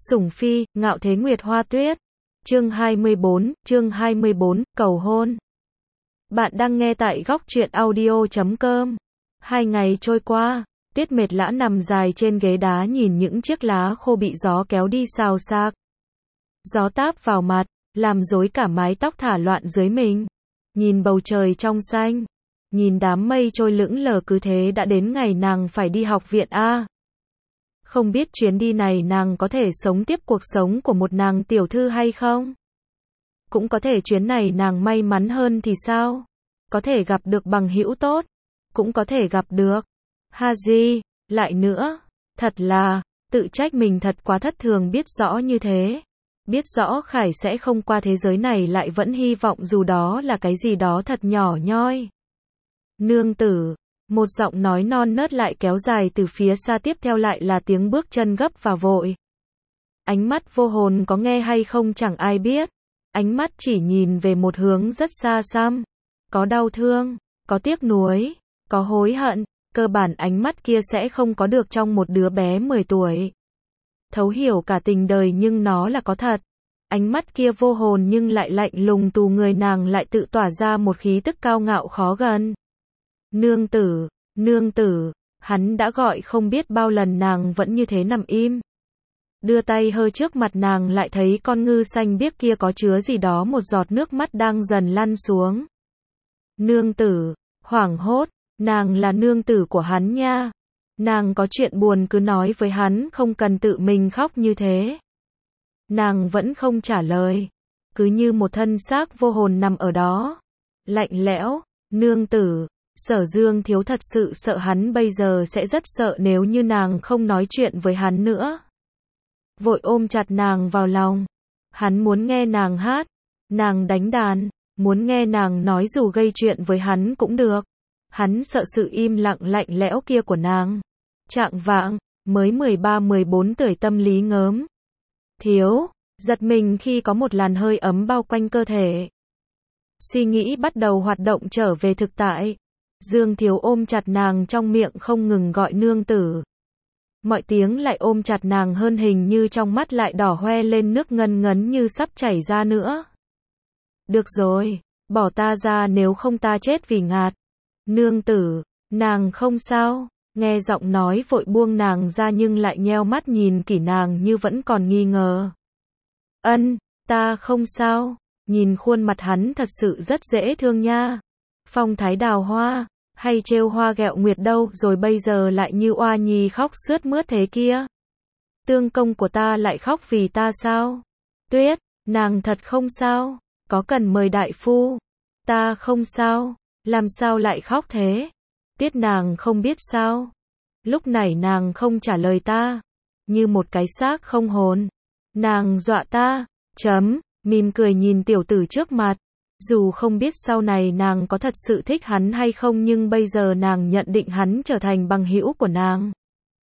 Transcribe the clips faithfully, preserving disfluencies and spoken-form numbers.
Sủng Phi, Ngạo Thế Nguyệt Hoa Tuyết. Chương hai mươi bốn, chương hai mươi bốn, cầu hôn. Bạn đang nghe tại góc truyện audio chấm com. Hai ngày trôi qua, Tiết Mệt Lã nằm dài trên ghế đá nhìn những chiếc lá khô bị gió kéo đi xào xạc. Gió táp vào mặt, làm rối cả mái tóc thả loạn dưới mình. Nhìn bầu trời trong xanh, nhìn đám mây trôi lững lờ, cứ thế đã đến ngày nàng phải đi học viện a. Không biết chuyến đi này nàng có thể sống tiếp cuộc sống của một nàng tiểu thư hay không? Cũng có thể chuyến này nàng may mắn hơn thì sao? Có thể gặp được bằng hữu tốt, cũng có thể gặp được Haji. Lại nữa, thật là tự trách mình thật quá thất thường, biết rõ như thế, biết rõ Khải sẽ không qua thế giới này, lại vẫn hy vọng dù đó là cái gì đó thật nhỏ nhoi. Nương tử. Một giọng nói non nớt lại kéo dài từ phía xa, tiếp theo lại là tiếng bước chân gấp và vội. Ánh mắt vô hồn có nghe hay không chẳng ai biết. Ánh mắt chỉ nhìn về một hướng rất xa xăm. Có đau thương, có tiếc nuối, có hối hận. Cơ bản ánh mắt kia sẽ không có được trong một đứa bé mười tuổi. Thấu hiểu cả tình đời nhưng nó là có thật. Ánh mắt kia vô hồn nhưng lại lạnh lùng, tù người nàng lại tự tỏa ra một khí tức cao ngạo khó gần. Nương tử, nương tử, hắn đã gọi không biết bao lần, nàng vẫn như thế nằm im. Đưa tay hơi trước mặt nàng, lại thấy con ngư xanh biếc kia có chứa gì đó, một giọt nước mắt đang dần lăn xuống. Nương tử, hoảng hốt, nàng là nương tử của hắn nha. Nàng có chuyện buồn cứ nói với hắn, không cần tự mình khóc như thế. Nàng vẫn không trả lời, cứ như một thân xác vô hồn nằm ở đó. Lạnh lẽo, nương tử. Sở Dương Thiếu thật sự sợ hắn bây giờ sẽ rất sợ nếu như nàng không nói chuyện với hắn nữa. Vội ôm chặt nàng vào lòng. Hắn muốn nghe nàng hát, nàng đánh đàn, muốn nghe nàng nói dù gây chuyện với hắn cũng được. Hắn sợ sự im lặng lạnh lẽo kia của nàng. Chạng vạng, mới mười ba mười bốn tuổi, tâm lý ngớm. Thiếu, giật mình khi có một làn hơi ấm bao quanh cơ thể. Suy nghĩ bắt đầu hoạt động trở về thực tại. Dương Thiếu ôm chặt nàng, trong miệng không ngừng gọi nương tử. Mọi tiếng lại ôm chặt nàng hơn, hình như trong mắt lại đỏ hoe lên, nước ngân ngấn như sắp chảy ra nữa. Được rồi, bỏ ta ra, nếu không ta chết vì ngạt. Nương tử, nàng không sao. Nghe giọng nói vội buông nàng ra nhưng lại nheo mắt nhìn kỹ nàng như vẫn còn nghi ngờ. Ân, ta không sao. Nhìn khuôn mặt hắn thật sự rất dễ thương nha. Phong thái đào hoa, hay trêu hoa ghẹo nguyệt đâu, rồi bây giờ lại như oa nhi khóc sướt mướt thế kia. Tương công của ta lại khóc vì ta sao? Tuyết, nàng thật không sao, có cần mời đại phu? Ta không sao, làm sao lại khóc thế? Tiết, nàng không biết sao? Lúc này nàng không trả lời ta, như một cái xác không hồn. Nàng dọa ta, chấm, mỉm cười nhìn tiểu tử trước mặt. Dù không biết sau này nàng có thật sự thích hắn hay không, nhưng bây giờ nàng nhận định hắn trở thành bằng hữu của nàng.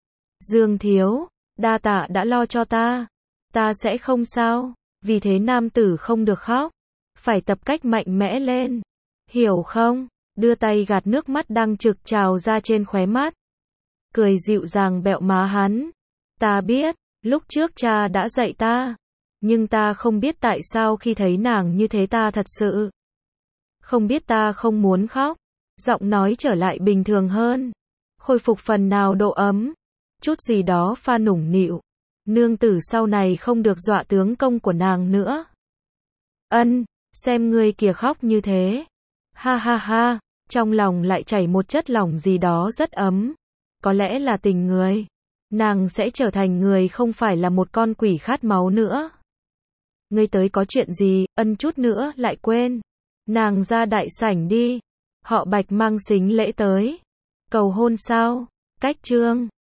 Dương Thiếu, đa tạ đã lo cho ta. Ta sẽ không sao. Vì thế nam tử không được khóc, phải tập cách mạnh mẽ lên. Hiểu không? Đưa tay gạt nước mắt đang trực trào ra trên khóe mắt. Cười dịu dàng bẹo má hắn. Ta biết, lúc trước cha đã dạy ta. Nhưng ta không biết tại sao khi thấy nàng như thế ta thật sự không biết, ta không muốn khóc. Giọng nói trở lại bình thường hơn, khôi phục phần nào độ ấm, chút gì đó pha nũng nịu. Nương tử sau này không được dọa tướng công của nàng nữa. Ân, xem ngươi kìa khóc như thế. Ha ha ha, trong lòng lại chảy một chất lỏng gì đó rất ấm. Có lẽ là tình người. Nàng sẽ trở thành người, không phải là một con quỷ khát máu nữa. Ngươi tới có chuyện gì? Ân, chút nữa lại quên. Nàng ra đại sảnh đi. Họ Bạch mang xính lễ tới. Cầu hôn sao? Cách trương.